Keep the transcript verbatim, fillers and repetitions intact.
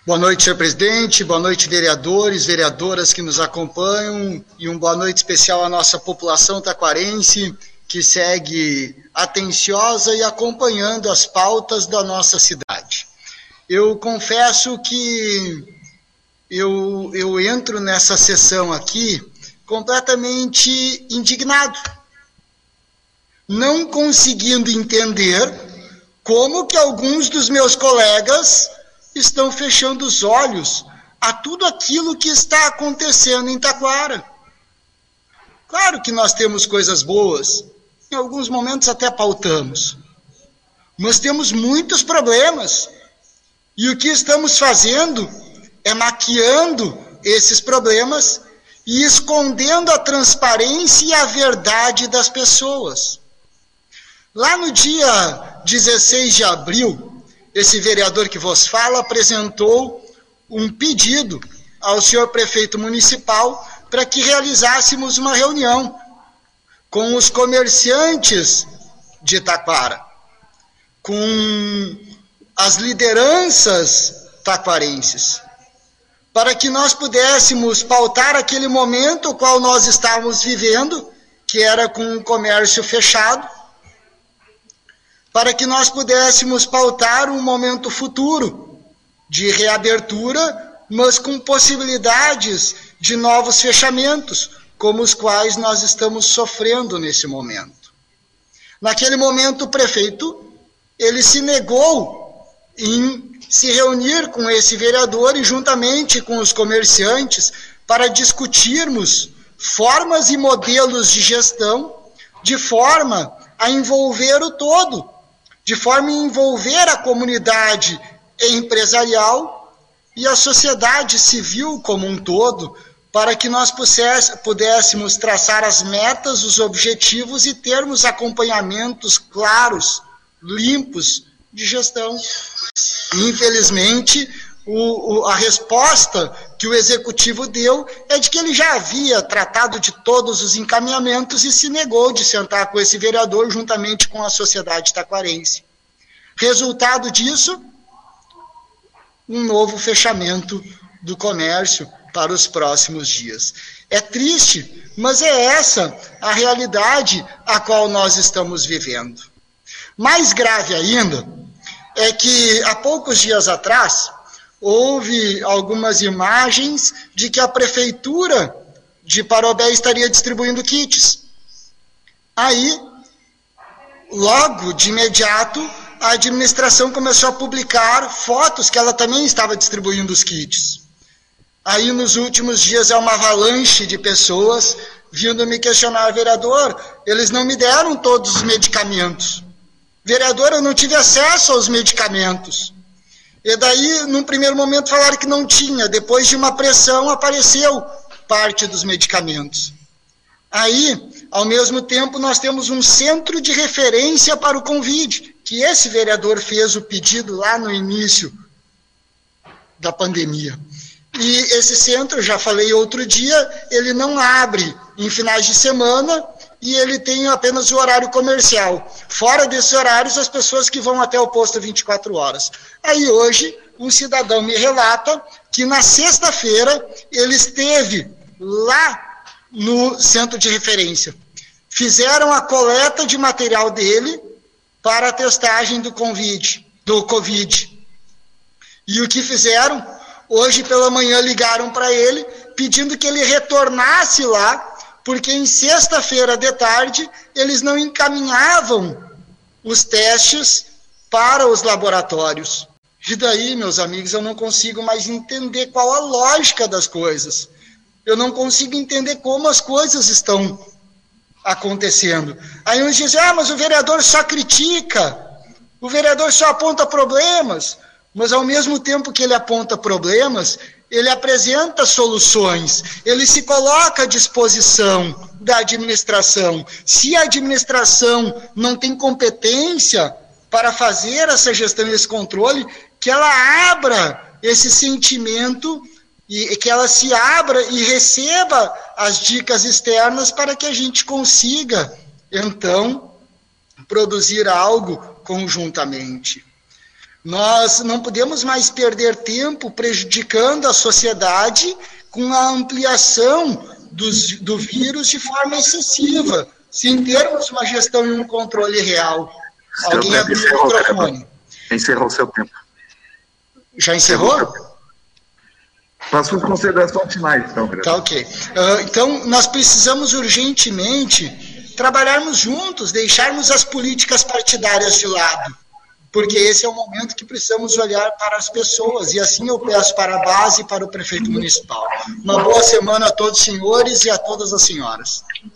Boa noite, senhor presidente, boa noite, vereadores, vereadoras que nos acompanham, e uma boa noite especial à nossa população taquarense, que segue atenciosa e acompanhando as pautas da nossa cidade. Eu confesso que eu, eu entro nessa sessão aqui completamente indignado, não conseguindo entender como que alguns dos meus colegas estão fechando os olhos a tudo aquilo que está acontecendo em Taquara. Claro que nós temos coisas boas, em alguns momentos até pautamos, mas temos muitos problemas, e o que estamos fazendo é maquiando esses problemas e escondendo a transparência e a verdade das pessoas. Lá no dia dezesseis de abril, esse vereador que vos fala apresentou um pedido ao senhor prefeito municipal para que realizássemos uma reunião com os comerciantes de Taquara, com as lideranças taquarenses, para que nós pudéssemos pautar aquele momento o qual nós estávamos vivendo, que era com o comércio fechado, para que nós pudéssemos pautar um momento futuro de reabertura, mas com possibilidades de novos fechamentos, como os quais nós estamos sofrendo nesse momento. Naquele momento, o prefeito, ele se negou em se reunir com esse vereador e juntamente com os comerciantes para discutirmos formas e modelos de gestão de forma a envolver o todo, de forma a envolver a comunidade empresarial e a sociedade civil como um todo, para que nós pudéssemos traçar as metas, os objetivos e termos acompanhamentos claros, limpos de gestão. Infelizmente, o, o, a resposta que o executivo deu é de que ele já havia tratado de todos os encaminhamentos e se negou de sentar com esse vereador juntamente com a sociedade taquarense. Resultado disso, um novo fechamento do comércio para os próximos dias. É triste, mas é essa a realidade a qual nós estamos vivendo. Mais grave ainda é que há poucos dias atrás houve algumas imagens de que a prefeitura de Parobé estaria distribuindo kits. Aí, logo de imediato, a administração começou a publicar fotos que ela também estava distribuindo os kits. Aí, nos últimos dias, é uma avalanche de pessoas vindo me questionar: vereador, eles não me deram todos os medicamentos. Vereador, eu não tive acesso aos medicamentos. E daí, num primeiro momento, falaram que não tinha. Depois de uma pressão, apareceu parte dos medicamentos. Aí, ao mesmo tempo, nós temos um centro de referência para o Covid, que esse vereador fez o pedido lá no início da pandemia. E esse centro, já falei outro dia, ele não abre em finais de semana e ele tem apenas o horário comercial. Fora desses horários, as pessoas que vão até o posto vinte e quatro horas. Aí hoje, um cidadão me relata que na sexta-feira ele esteve lá no centro de referência. Fizeram a coleta de material dele para a testagem do Covid, do Covid. E o que fizeram? Hoje pela manhã ligaram para ele, pedindo que ele retornasse lá, porque em sexta-feira de tarde eles não encaminhavam os testes para os laboratórios. E daí, meus amigos, eu não consigo mais entender qual a lógica das coisas. Eu não consigo entender como as coisas estão acontecendo. Aí uns dizem: ah, mas o vereador só critica, o vereador só aponta problemas. Mas ao mesmo tempo que ele aponta problemas, ele apresenta soluções, ele se coloca à disposição da administração. Se a administração não tem competência para fazer essa gestão e esse controle, que ela abra esse sentimento e que ela se abra e receba as dicas externas para que a gente consiga, então, produzir algo conjuntamente. Nós não podemos mais perder tempo prejudicando a sociedade com a ampliação dos, do vírus de forma excessiva, sem termos uma gestão e um controle real. Seu Alguém abriu o microfone. Encerrou seu tempo. Já encerrou? Nas suas considerações finais, então, vereador. Tá, ok. Uh, então, nós precisamos urgentemente trabalharmos juntos, deixarmos as políticas partidárias de lado, porque esse é o momento que precisamos olhar para as pessoas, e assim eu peço para a base e para o prefeito municipal. Uma boa semana a todos os senhores e a todas as senhoras.